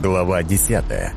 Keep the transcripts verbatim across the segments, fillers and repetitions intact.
Глава десятая.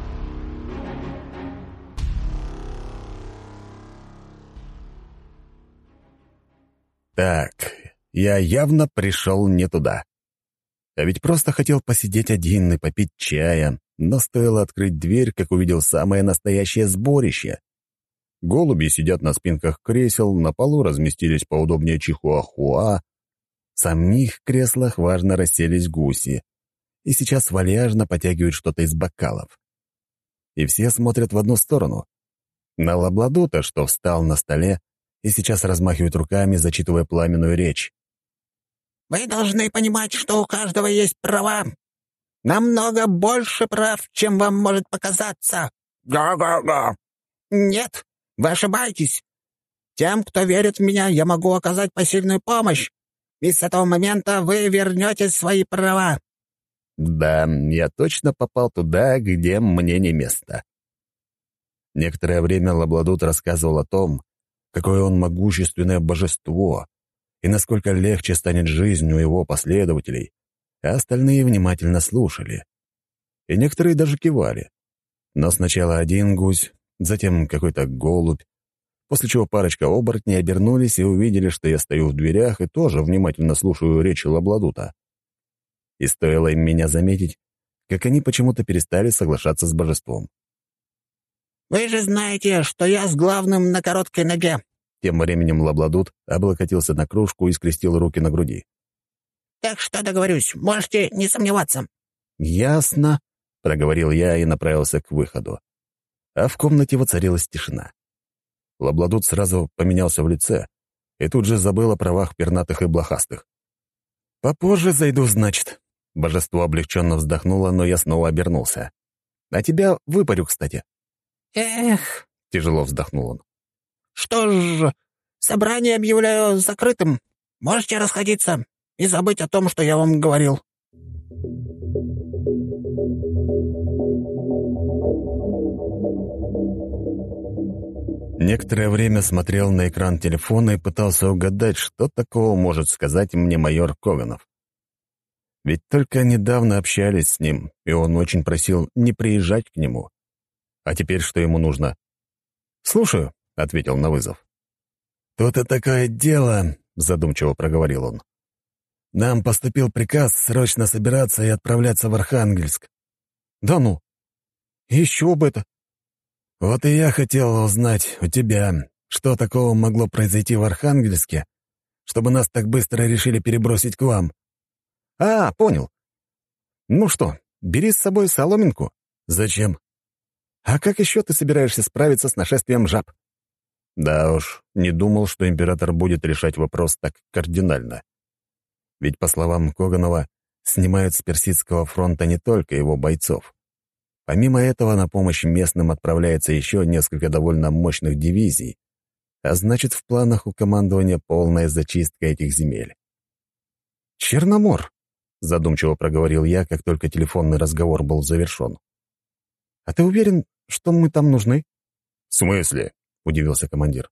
Так, я явно пришел не туда. А ведь просто хотел посидеть один и попить чая, но стоило открыть дверь, как увидел самое настоящее сборище. Голуби сидят на спинках кресел, на полу разместились поудобнее чихуахуа, в самих креслах важно расселись гуси и сейчас вальяжно потягивают что-то из бокалов. И все смотрят в одну сторону. На Лабладута, что встал на столе и сейчас размахивает руками, зачитывая пламенную речь. «Вы должны понимать, что у каждого есть права. Намного больше прав, чем вам может показаться. Га-га-га. Нет, вы ошибаетесь. Тем, кто верит в меня, я могу оказать посильную помощь, и с этого момента вы вернете свои права». Да, я точно попал туда, где мне не место. Некоторое время Лабладут рассказывал о том, какое он могущественное божество и насколько легче станет жизнь у его последователей, а остальные внимательно слушали. И некоторые даже кивали. Но сначала один гусь, затем какой-то голубь, после чего парочка оборотней обернулись и увидели, что я стою в дверях и тоже внимательно слушаю речь Лабладута. И стоило им меня заметить, как они почему-то перестали соглашаться с божеством. «Вы же знаете, что я с главным на короткой ноге». Тем временем Лабладут облокотился на кружку и скрестил руки на груди. «Так что договорюсь, можете не сомневаться». «Ясно», — проговорил я и направился к выходу. А в комнате воцарилась тишина. Лабладут сразу поменялся в лице и тут же забыл о правах пернатых и блохастых. «Попозже зайду, значит». Божество облегченно вздохнуло, но я снова обернулся. «А тебя выпарю, кстати». «Эх», — тяжело вздохнул он. «что ж, собрание объявляю закрытым. Можете расходиться и забыть о том, что я вам говорил». Некоторое время смотрел на экран телефона и пытался угадать, что такого может сказать мне майор Коганов. Ведь только недавно общались с ним, и он очень просил не приезжать к нему. А теперь что ему нужно? «Слушаю», — ответил на вызов. «Тут-то такое дело», — задумчиво проговорил он. «Нам поступил приказ срочно собираться и отправляться в Архангельск». «Да ну? Еще бы это!» «Вот и я хотел узнать у тебя, что такого могло произойти в Архангельске, чтобы нас так быстро решили перебросить к вам». «А, понял. Ну что, бери с собой соломинку». «Зачем?» «А как еще ты собираешься справиться с нашествием жаб?» Да уж, не думал, что император будет решать вопрос так кардинально. Ведь, по словам Коганова, снимают с Персидского фронта не только его бойцов. Помимо этого, на помощь местным отправляется еще несколько довольно мощных дивизий, а значит, в планах у командования полная зачистка этих земель. «Черномор», — задумчиво проговорил я, как только телефонный разговор был завершен. «А ты уверен, что мы там нужны?» «В смысле?» — удивился командир.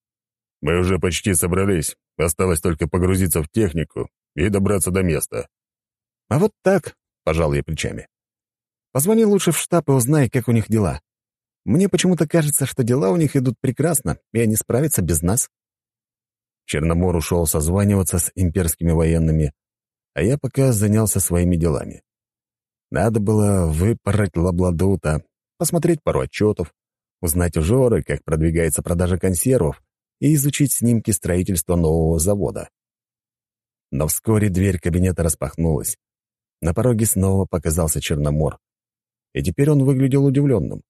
«Мы уже почти собрались. Осталось только погрузиться в технику и добраться до места». «А вот так», — пожал я плечами. «Позвони лучше в штаб и узнай, как у них дела. Мне почему-то кажется, что дела у них идут прекрасно, и они справятся без нас». Черномор ушел созваниваться с имперскими военными, а я пока занялся своими делами. Надо было выпороть Лабладута, посмотреть пару отчетов, узнать у Жоры, как продвигается продажа консервов, и изучить снимки строительства нового завода. Но вскоре дверь кабинета распахнулась. На пороге снова показался Черномор, и теперь он выглядел удивленным.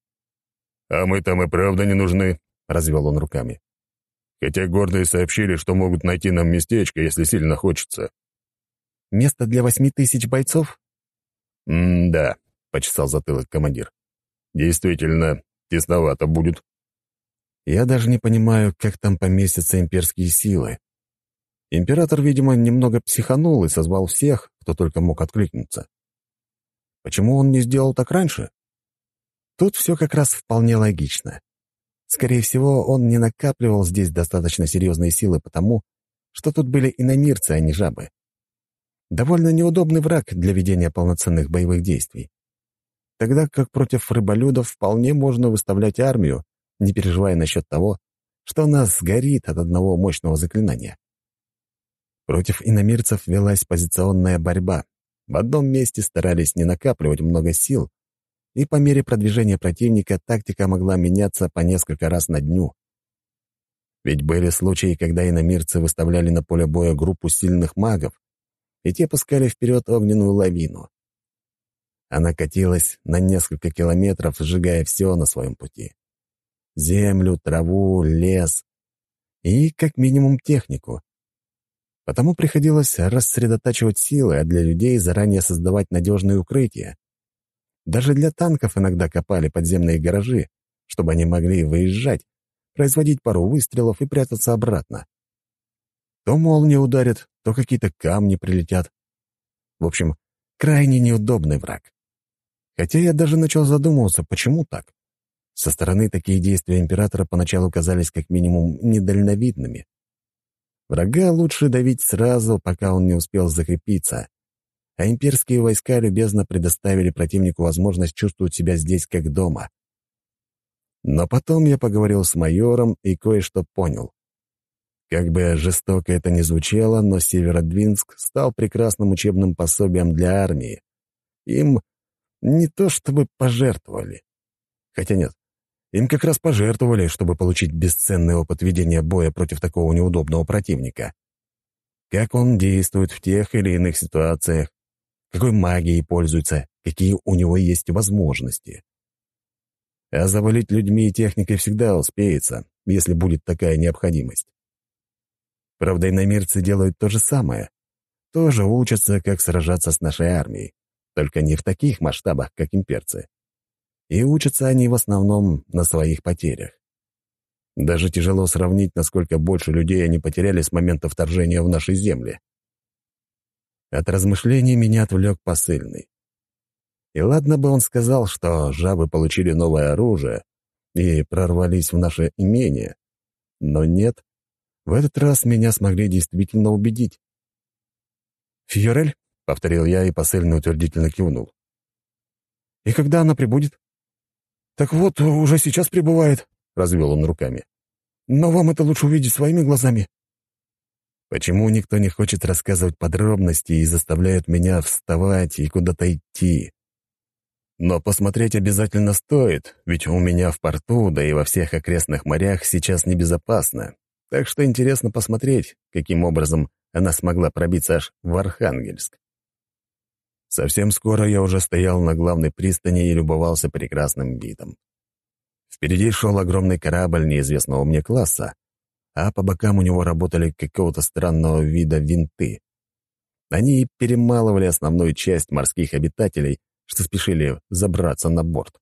«А мы там и правда не нужны», — развел он руками. «Хотя гордые сообщили, что могут найти нам местечко, если сильно хочется». «Место для восьми тысяч бойцов?» «М-да», — почесал затылок командир. «Действительно, тесновато будет». «Я даже не понимаю, как там поместятся имперские силы. Император, видимо, немного психанул и созвал всех, кто только мог откликнуться. Почему он не сделал так раньше? Тут все как раз вполне логично. Скорее всего, он не накапливал здесь достаточно серьезные силы потому, что тут были иномирцы, а не жабы. Довольно неудобный враг для ведения полноценных боевых действий. тогда как против рыболюдов вполне можно выставлять армию, не переживая насчет того, что у нас сгорит от одного мощного заклинания. Против иномирцев велась позиционная борьба. В одном месте старались не накапливать много сил, и по мере продвижения противника тактика могла меняться по несколько раз на дню. Ведь были случаи, когда иномирцы выставляли на поле боя группу сильных магов, и те пускали вперед огненную лавину. Она катилась на несколько километров, сжигая все на своем пути. Землю, траву, лес и, как минимум, технику. Потому приходилось рассредотачивать силы, а для людей заранее создавать надежные укрытия. Даже для танков иногда копали подземные гаражи, чтобы они могли выезжать, производить пару выстрелов и прятаться обратно. То молния ударит, то какие-то камни прилетят. В общем, крайне неудобный враг. Хотя я даже начал задумываться, почему так. Со стороны такие действия императора поначалу казались как минимум недальновидными. Врага лучше давить сразу, пока он не успел закрепиться, а имперские войска любезно предоставили противнику возможность чувствовать себя здесь как дома. Но потом я поговорил с майором и кое-что понял. Как бы жестоко это ни звучало, но Северодвинск стал прекрасным учебным пособием для армии. Им не то чтобы пожертвовали. Хотя нет, им как раз пожертвовали, чтобы получить бесценный опыт ведения боя против такого неудобного противника. Как он действует в тех или иных ситуациях, какой магией пользуется, какие у него есть возможности. А завалить людьми и техникой всегда успеется, если будет такая необходимость. Правда, иномирцы делают то же самое. Тоже учатся, как сражаться с нашей армией, только не в таких масштабах, как имперцы. И учатся они в основном на своих потерях. Даже тяжело сравнить, насколько больше людей они потеряли с момента вторжения в наши земли. От размышлений меня отвлек посыльный. И ладно бы он сказал, что жабы получили новое оружие и прорвались в наше имение, но нет, в этот раз меня смогли действительно убедить. «Фьорель?» — повторил я, и посыльный утвердительно кивнул. «И когда она прибудет?» «Так вот, уже сейчас прибывает», — развел он руками. «Но вам это лучше увидеть своими глазами». Почему никто не хочет рассказывать подробности и заставляют меня вставать и куда-то идти? Но посмотреть обязательно стоит, ведь у меня в порту, да и во всех окрестных морях сейчас небезопасно. Так что интересно посмотреть, каким образом она смогла пробиться аж в Архангельск. Совсем скоро я уже стоял на главной пристани и любовался прекрасным видом. Впереди шел огромный корабль неизвестного мне класса, а по бокам у него работали какого-то странного вида винты. Они перемалывали основную часть морских обитателей, что спешили забраться на борт.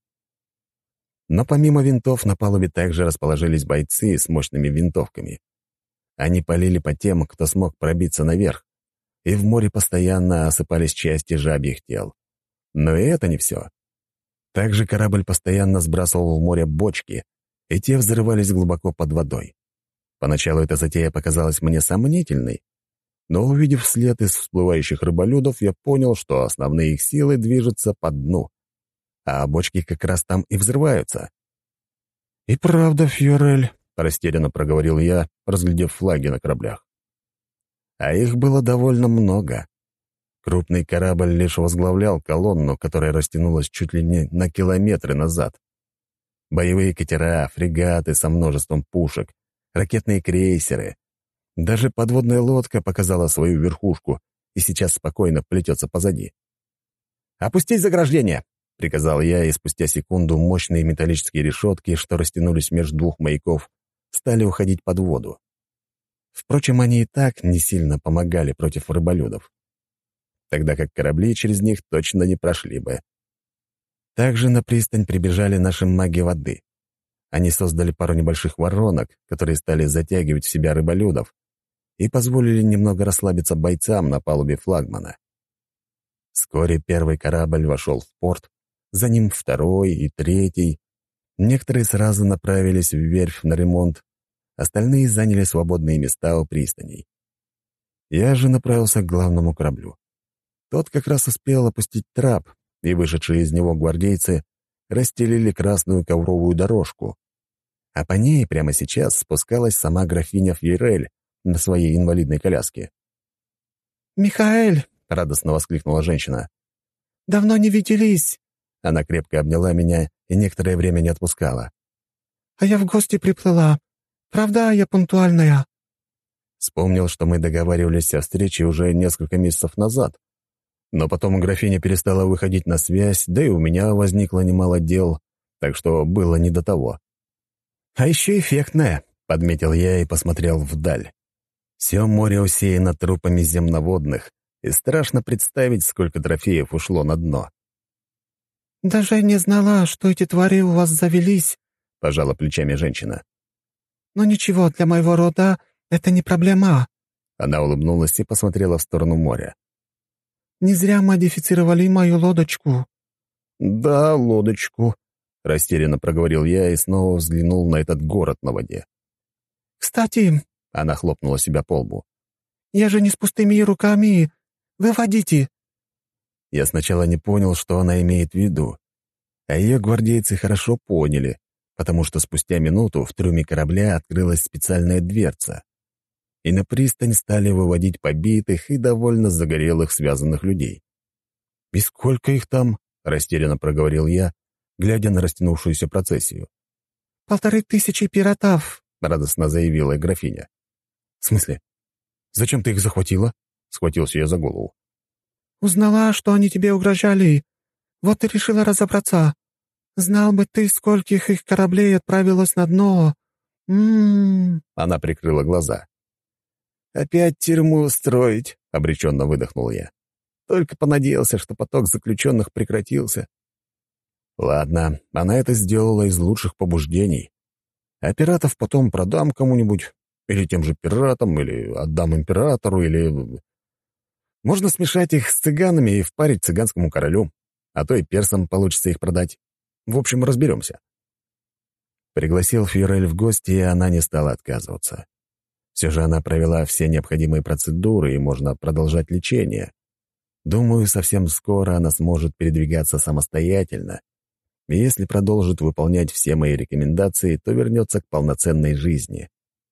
Но помимо винтов на палубе также расположились бойцы с мощными винтовками. Они палили по тем, кто смог пробиться наверх, и в море постоянно осыпались части жабьих тел. Но и это не все. Также корабль постоянно сбрасывал в море бочки, и те взрывались глубоко под водой. Поначалу эта затея показалась мне сомнительной, но, увидев след из всплывающих рыболюдов, я понял, что основные их силы движутся по дну, а бочки как раз там и взрываются. «И правда, Фьорель», — растерянно проговорил я, разглядев флаги на кораблях. А их было довольно много. Крупный корабль лишь возглавлял колонну, которая растянулась чуть ли не на километры назад. Боевые катера, фрегаты со множеством пушек, ракетные крейсеры. Даже подводная лодка показала свою верхушку и сейчас спокойно плетется позади. «Опустить заграждение!» — приказал я, и спустя секунду мощные металлические решетки, что растянулись между двух маяков, стали уходить под воду. Впрочем, они и так не сильно помогали против рыболюдов, тогда как корабли через них точно не прошли бы. Также на пристань прибежали наши маги воды. Они создали пару небольших воронок, которые стали затягивать в себя рыболюдов и позволили немного расслабиться бойцам на палубе флагмана. Вскоре первый корабль вошел в порт, за ним второй и третий. Некоторые сразу направились в верфь на ремонт, остальные заняли свободные места у пристаней. Я же направился к главному кораблю. Тот как раз успел опустить трап, и вышедшие из него гвардейцы расстелили красную ковровую дорожку, а по ней прямо сейчас спускалась сама графиня Фьерель на своей инвалидной коляске. «Михаэль!» — радостно воскликнула женщина. «Давно не виделись!» Она крепко обняла меня и некоторое время не отпускала. «А я в гости приплыла. Правда, я пунктуальная?» Вспомнил, что мы договаривались о встрече уже несколько месяцев назад. Но потом графиня перестала выходить на связь, да и у меня возникло немало дел, так что было не до того. «А еще эффектная», — подметил я и посмотрел вдаль. Все море усеяно трупами земноводных, и страшно представить, сколько трофеев ушло на дно. «Даже не знала, что эти твари у вас завелись», — пожала плечами женщина. «Но ничего, для моего рода это не проблема». Она улыбнулась и посмотрела в сторону моря. «Не зря модифицировали мою лодочку». «Да, лодочку», — растерянно проговорил я и снова взглянул на этот город на воде. «Кстати», — она хлопнула себя по лбу, «я же не с пустыми руками. Выводите». Я сначала не понял, что она имеет в виду, а ее гвардейцы хорошо поняли, потому что спустя минуту в трюме корабля открылась специальная дверца, и на пристань стали выводить побитых и довольно загорелых связанных людей. «И сколько их там?» — растерянно проговорил я, глядя на растянувшуюся процессию. «Полторы тысячи пиратов», — радостно заявила графиня. «В смысле? Зачем ты их захватила?» — схватился я за голову. «Узнала, что они тебе угрожали. Вот и решила разобраться. Знал бы ты, скольких их кораблей отправилось на дно. М-м-м». Она прикрыла глаза. «Опять тюрьму устроить», — обреченно выдохнул я. Только понадеялся, что поток заключенных прекратился. Ладно, она это сделала из лучших побуждений. А пиратов потом продам кому-нибудь, или тем же пиратам, или отдам императору, или... Можно смешать их с цыганами и впарить цыганскому королю, а то и персам получится их продать. В общем, разберемся. Пригласил Фьерель в гости, и она не стала отказываться. Все же она провела все необходимые процедуры, и можно продолжать лечение. Думаю, совсем скоро она сможет передвигаться самостоятельно, и если продолжит выполнять все мои рекомендации, то вернется к полноценной жизни.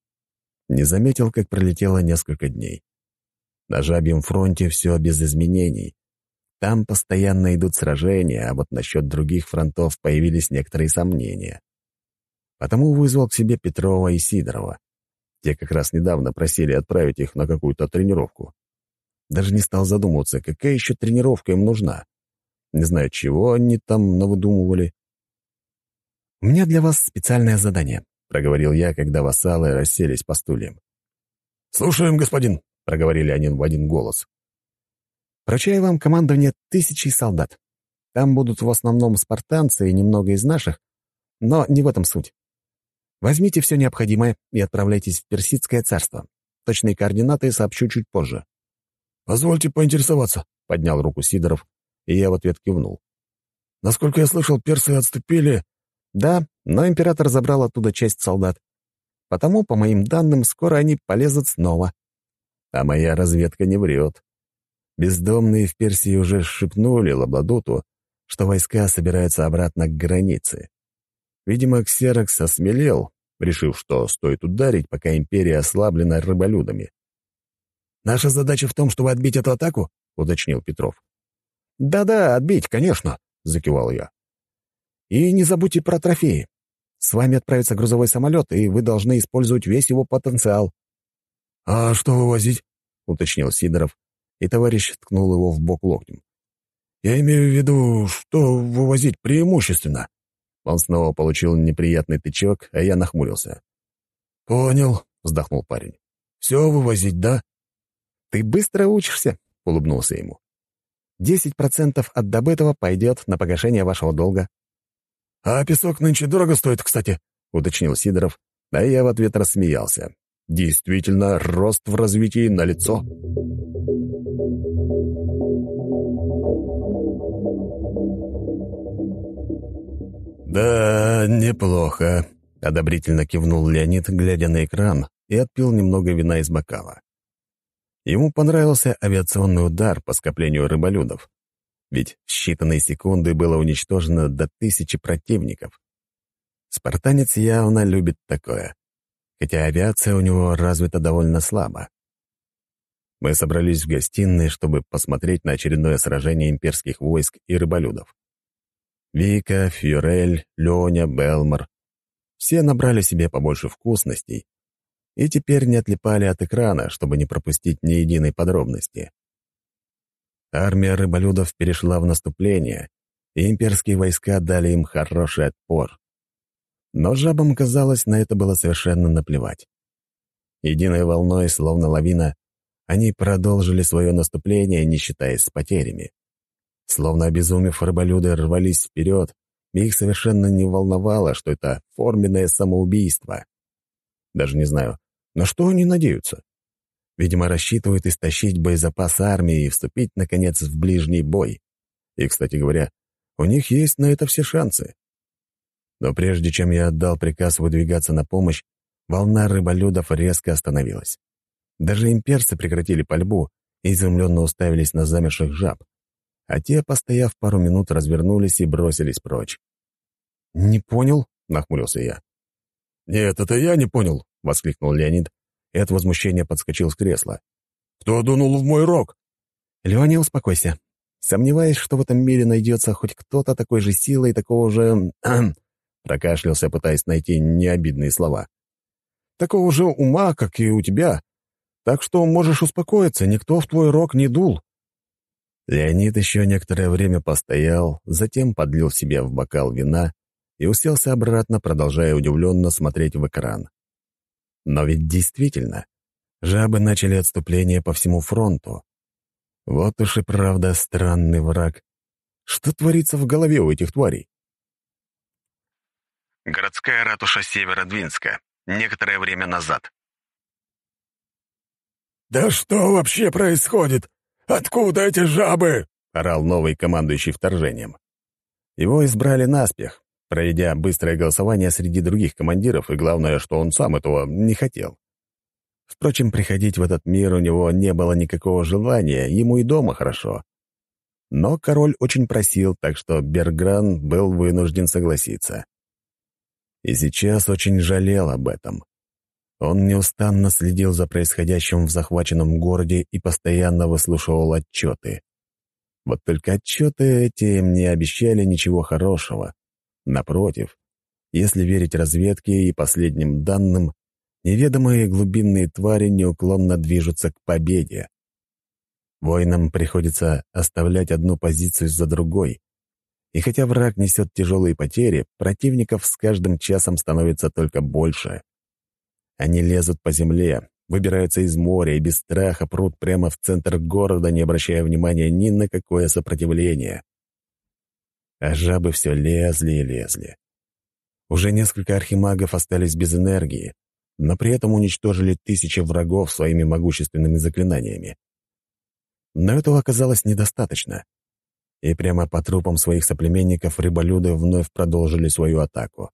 Не заметил, как пролетело несколько дней. На Жабьем фронте все без изменений. Там постоянно идут сражения, а вот насчет других фронтов появились некоторые сомнения. Потому вызвал к себе Петрова и Сидорова. Те как раз недавно просили отправить их на какую-то тренировку. Даже не стал задумываться, какая еще тренировка им нужна. Не знаю, чего они там навыдумывали. «У меня для вас специальное задание», — проговорил я, когда вассалы расселись по стульям. «Слушаем, господин», — проговорили они в один голос. «Поручаю вам командование тысячи солдат. Там будут в основном спартанцы и немного из наших, но не в этом суть. Возьмите все необходимое и отправляйтесь в Персидское царство. Точные координаты сообщу чуть позже». «Позвольте поинтересоваться», — поднял руку Сидоров, и я в ответ кивнул. «Насколько я слышал, персы отступили...» «Да, но император забрал оттуда часть солдат. Потому, по моим данным, скоро они полезут снова. А моя разведка не врет. Бездомные в Персии уже шепнули Лабладуту, что войска собираются обратно к границе. Видимо, Ксерокс осмелел, решив, что стоит ударить, пока империя ослаблена рыболюдами. «Наша задача в том, чтобы отбить эту атаку?» — уточнил Петров. «Да-да, отбить, конечно», — закивал я. «И не забудьте про трофеи. С вами отправится грузовой самолет, и вы должны использовать весь его потенциал». «А что вывозить?» — уточнил Сидоров, и товарищ ткнул его в бок локтем. «Я имею в виду, что вывозить преимущественно». Он снова получил неприятный тычок, а я нахмурился. «Понял», — вздохнул парень. «Все вывозить, да?» «Ты быстро учишься», — улыбнулся ему. «Десять процентов от добытого пойдет на погашение вашего долга». «А песок нынче дорого стоит, кстати», — уточнил Сидоров, а я в ответ рассмеялся. «Действительно, рост в развитии налицо». «Да, неплохо», — одобрительно кивнул Леонид, глядя на экран, и отпил немного вина из бокала. Ему понравился авиационный удар по скоплению рыболюдов. ведь в считанные секунды было уничтожено до тысячи противников. Спартанец явно любит такое, хотя авиация у него развита довольно слабо. Мы собрались в гостиной, чтобы посмотреть на очередное сражение имперских войск и рыболюдов. Вика, Фьюрель, Лёня, Белмор — все набрали себе побольше вкусностей и теперь не отлипали от экрана, чтобы не пропустить ни единой подробности. Армия рыболюдов перешла в наступление, и имперские войска дали им хороший отпор. Но жабам, казалось, на это было совершенно наплевать. Единой волной, словно лавина, они продолжили свое наступление, не считаясь с потерями. Словно обезумев, рыболюды рвались вперед, и их совершенно не волновало, что это форменное самоубийство. Даже не знаю, на что они надеются. Видимо, рассчитывают истощить боезапас армии и вступить, наконец, в ближний бой. И, кстати говоря, у них есть на это все шансы. Но прежде чем я отдал приказ выдвигаться на помощь, волна рыболюдов резко остановилась. Даже имперцы прекратили пальбу и изумленно уставились на замерших жаб, а те, постояв пару минут, развернулись и бросились прочь. «Не понял?» — нахмурился я. «Нет, это я не понял!» — воскликнул Леонид, и от возмущения подскочил с кресла. «Кто дунул в мой рог?» «Леоня, успокойся. Сомневаюсь, что в этом мире найдется хоть кто-то такой же силы и такого же...» прокашлялся, пытаясь найти необидные слова. «Такого же ума, как и у тебя. Так что можешь успокоиться, никто в твой рог не дул». Леонид еще некоторое время постоял, затем подлил себе в бокал вина и уселся обратно, продолжая удивленно смотреть в экран. Но ведь действительно, жабы начали отступление по всему фронту. Вот уж и правда странный враг. Что творится в голове у этих тварей? Городская ратуша Северодвинска. Некоторое время назад. «Да что вообще происходит? Откуда эти жабы?» — орал новый командующий вторжением. Его избрали наспех, проведя быстрое голосование среди других командиров, и главное, что он сам этого не хотел. Впрочем, приходить в этот мир у него не было никакого желания, ему и дома хорошо. Но король очень просил, так что Бергран был вынужден согласиться. И сейчас очень жалел об этом. Он неустанно следил за происходящим в захваченном городе и постоянно выслушивал отчеты. Вот только отчеты эти им не обещали ничего хорошего. Напротив, если верить разведке и последним данным, неведомые глубинные твари неуклонно движутся к победе. Воинам приходится оставлять одну позицию за другой. И хотя враг несет тяжелые потери, противников с каждым часом становится только больше. Они лезут по земле, выбираются из моря и без страха прут прямо в центр города, не обращая внимания ни на какое сопротивление. А жабы все лезли и лезли. Уже несколько архимагов остались без энергии, но при этом уничтожили тысячи врагов своими могущественными заклинаниями. Но этого оказалось недостаточно. И прямо по трупам своих соплеменников рыболюды вновь продолжили свою атаку.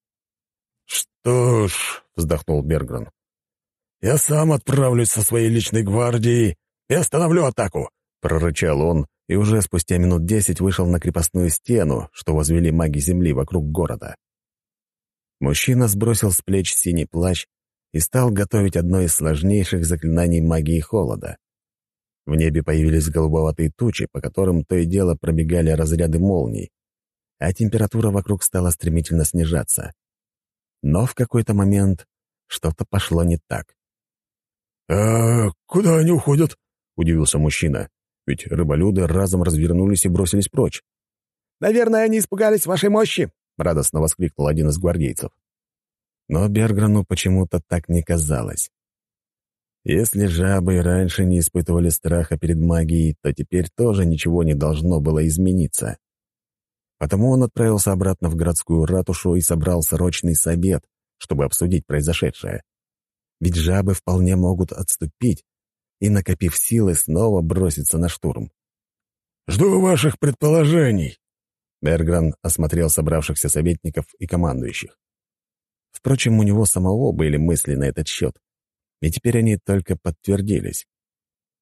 «Что ж», — вздохнул Бергран, — «я сам отправлюсь со своей личной гвардией и остановлю атаку», — прорычал он, и уже спустя минут десять вышел на крепостную стену, что возвели маги земли вокруг города. Мужчина сбросил с плеч синий плащ и стал готовить одно из сложнейших заклинаний магии холода. В небе появились голубоватые тучи, по которым то и дело пробегали разряды молний, а температура вокруг стала стремительно снижаться. Но в какой-то момент что-то пошло не так. «А куда они уходят?» — удивился мужчина, ведь рыболюды разом развернулись и бросились прочь. «Наверное, они испугались вашей мощи!» — радостно воскликнул один из гвардейцев. Но Берграну почему-то так не казалось. Если жабы и раньше не испытывали страха перед магией, то теперь тоже ничего не должно было измениться. Потому он отправился обратно в городскую ратушу и собрал срочный совет, чтобы обсудить произошедшее. Ведь жабы вполне могут отступить и, накопив силы, снова броситься на штурм. «Жду ваших предположений», — Бергран осмотрел собравшихся советников и командующих. Впрочем, у него самого были мысли на этот счет, и теперь они только подтвердились.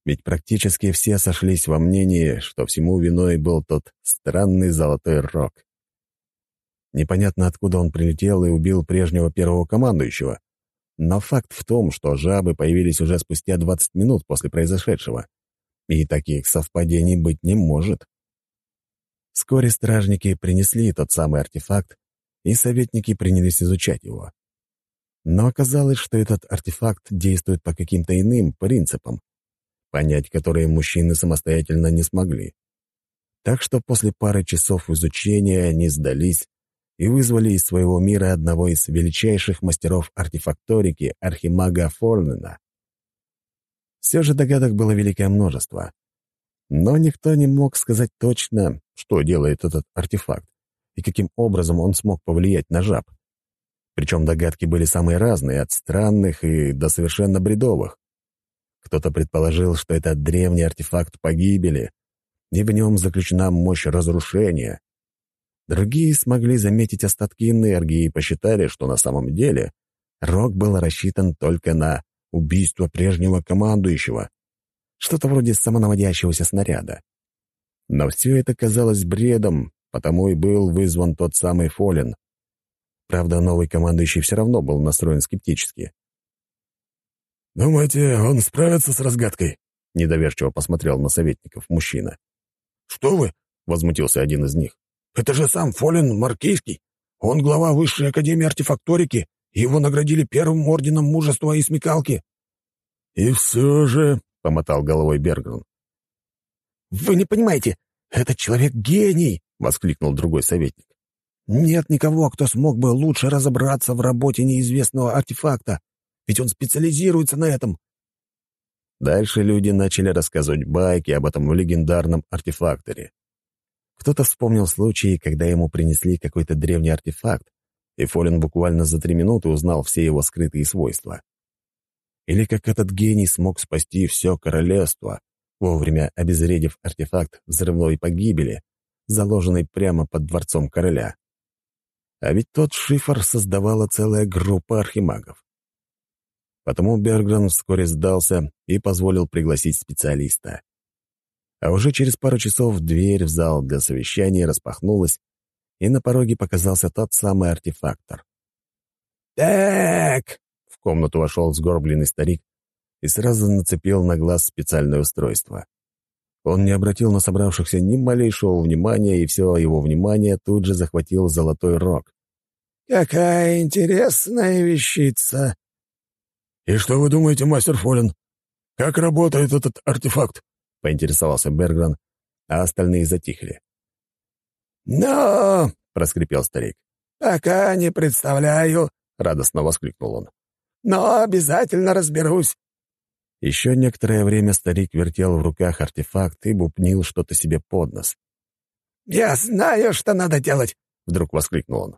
Ведь практически все сошлись во мнении, что всему виной был тот странный золотой рог. Непонятно, откуда он прилетел и убил прежнего первого командующего, но факт в том, что жабы появились уже спустя двадцать минут после произошедшего, и таких совпадений быть не может. Вскоре стражники принесли тот самый артефакт, и советники принялись изучать его. Но оказалось, что этот артефакт действует по каким-то иным принципам, понять которые мужчины самостоятельно не смогли. Так что после пары часов изучения они сдались и вызвали из своего мира одного из величайших мастеров артефакторики, архимага Фолнена. Все же догадок было великое множество. Но никто не мог сказать точно, что делает этот артефакт и каким образом он смог повлиять на жаб. Причем догадки были самые разные, от странных и до совершенно бредовых. Кто-то предположил, что это древний артефакт погибели, и в нем заключена мощь разрушения. Другие смогли заметить остатки энергии и посчитали, что на самом деле рог был рассчитан только на убийство прежнего командующего, что-то вроде самонаводящегося снаряда. Но все это казалось бредом, потому и был вызван тот самый Фолен. Правда, новый командующий все равно был настроен скептически. «Думаете, он справится с разгадкой?» — недоверчиво посмотрел на советников мужчина. «Что вы?» — возмутился один из них. «Это же сам Фолен Маркийский. Он глава Высшей Академии Артефакторики, и его наградили первым орденом мужества и смекалки». «И все же...» — помотал головой Бергрун. «Вы не понимаете, этот человек гений!» — воскликнул другой советник. «Нет никого, кто смог бы лучше разобраться в работе неизвестного артефакта, ведь он специализируется на этом». Дальше люди начали рассказывать байки об этом легендарном артефакторе. Кто-то вспомнил случаи, когда ему принесли какой-то древний артефакт, и Фолен буквально за три минуты узнал все его скрытые свойства. Или как этот гений смог спасти все королевство, вовремя обезвредив артефакт взрывной погибели, заложенный прямо под дворцом короля. А ведь тот шифр создавала целая группа архимагов. Потому Бергран вскоре сдался и позволил пригласить специалиста. А уже через пару часов дверь в зал для совещаний распахнулась, и на пороге показался тот самый артефактор. «Так!» — в комнату вошел сгорбленный старик и сразу нацепил на глаз специальное устройство. Он не обратил на собравшихся ни малейшего внимания, и все его внимание тут же захватил золотой рог. «Какая интересная вещица!» «И что вы думаете, мастер Фолен? Как работает этот артефакт?» — поинтересовался Бергран, а остальные затихли. «Но...» — проскрипел старик. «Пока не представляю», — радостно воскликнул он. «Но обязательно разберусь». Еще некоторое время старик вертел в руках артефакт и бубнил что-то себе под нос. «Я знаю, что надо делать!» — вдруг воскликнул он.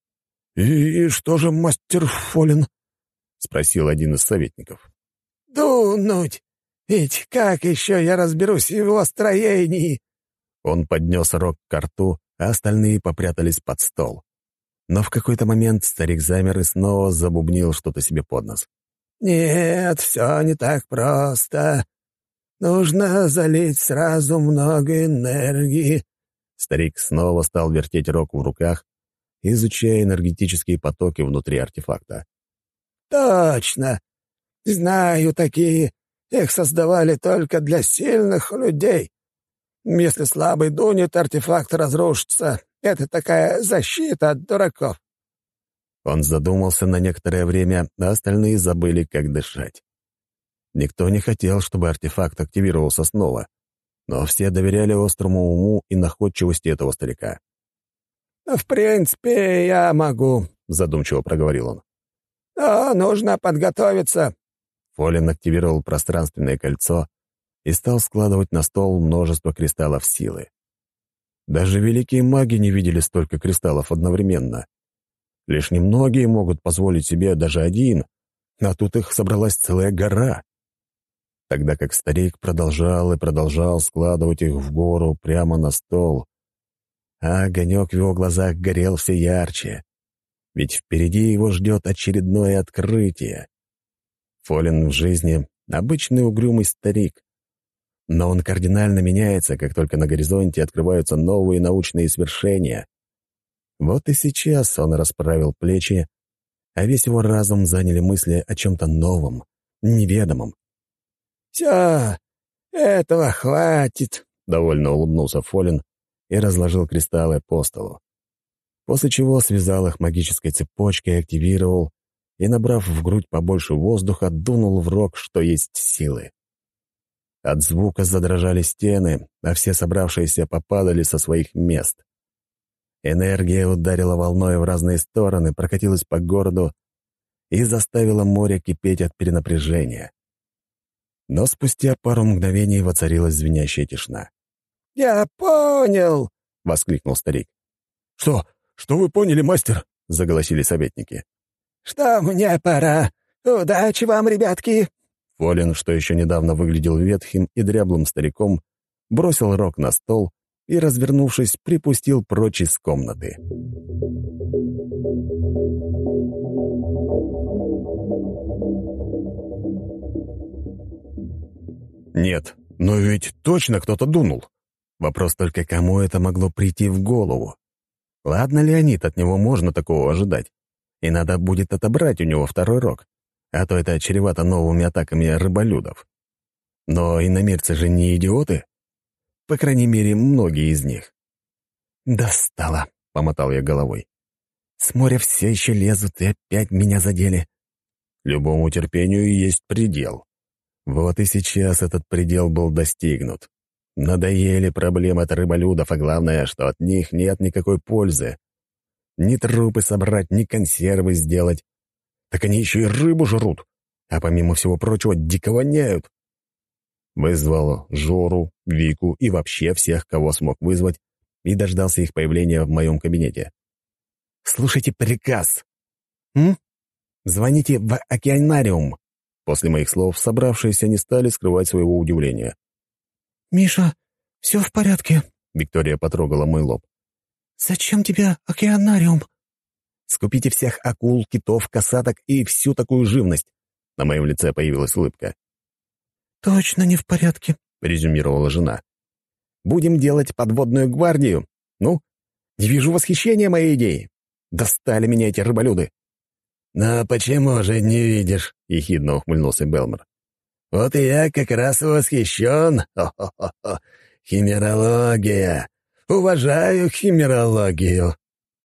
«И что же, мастер Фолен?» — спросил один из советников. «Дунуть! Ведь как еще я разберусь в его строении?» Он поднес рог к рту, а остальные попрятались под стол. Но в какой-то момент старик замер и снова забубнил что-то себе под нос. «Нет, все не так просто. Нужно залить сразу много энергии». Старик снова стал вертеть рог в руках, изучая энергетические потоки внутри артефакта. «Точно! Знаю такие. Их создавали только для сильных людей. Если слабый дунет, артефакт разрушится. Это такая защита от дураков». Он задумался на некоторое время, а остальные забыли, как дышать. Никто не хотел, чтобы артефакт активировался снова, но все доверяли острому уму и находчивости этого старика. «В принципе, я могу», — задумчиво проговорил он. «Но нужно подготовиться». Фолен активировал пространственное кольцо и стал складывать на стол множество кристаллов силы. Даже великие маги не видели столько кристаллов одновременно. Лишь немногие могут позволить себе даже один, а тут их собралась целая гора. Тогда как старик продолжал и продолжал складывать их в гору прямо на стол, а огонек в его глазах горел все ярче, ведь впереди его ждет очередное открытие. Фолен в жизни — обычный угрюмый старик, Но он кардинально меняется, как только на горизонте открываются новые научные свершения. Вот и сейчас он расправил плечи, а весь его разум заняли мысли о чем-то новом, неведомом. «Все, этого хватит», — довольно улыбнулся Фолин и разложил кристаллы по столу. После чего связал их магической цепочкой, активировал и, набрав в грудь побольше воздуха, дунул в рог, что есть силы. От звука задрожали стены, а все собравшиеся попадали со своих мест. Энергия ударила волной в разные стороны, прокатилась по городу и заставила море кипеть от перенапряжения. Но спустя пару мгновений воцарилась звенящая тишина. «Я понял!» — воскликнул старик. «Что? Что вы поняли, мастер?» — заголосили советники. «Что мне пора. Удачи вам, ребятки!» Фолин, что еще недавно выглядел ветхим и дряблым стариком, бросил рог на стол и, развернувшись, припустил прочь из комнаты. Нет, но ведь точно кто-то дунул. Вопрос только, кому это могло прийти в голову. Ладно, Леонид, от него можно такого ожидать. И надо будет отобрать у него второй рог, а то это чревато новыми атаками рыболюдов. Но иномирцы же не идиоты. По крайней мере, многие из них. «Достало», — помотал я головой. «С моря все еще лезут и опять меня задели». Любому терпению есть предел. Вот и сейчас этот предел был достигнут. Надоели проблемы от рыболюдов, а главное, что от них нет никакой пользы. Ни трупы собрать, ни консервы сделать. Так они еще и рыбу жрут, а помимо всего прочего дико воняют. Вызвал Жору, Вику и вообще всех, кого смог вызвать, и дождался их появления в моем кабинете. «Слушайте приказ!» «М? Звоните в океанариум!» После моих слов собравшиеся не стали скрывать своего удивления. «Миша, все в порядке?» Виктория потрогала мой лоб. «Зачем тебе океанариум?» «Скупите всех акул, китов, касаток и всю такую живность». На моем лице появилась улыбка. «Точно не в порядке», — резюмировала жена. «Будем делать подводную гвардию. Ну, не вижу восхищения моей идеей. Достали меня эти рыболюды». «Но почему же не видишь?» — ехидно ухмыльнулся Белмор. «Вот и я как раз восхищен. Хо-хо-хо. Химерология. Уважаю химерологию».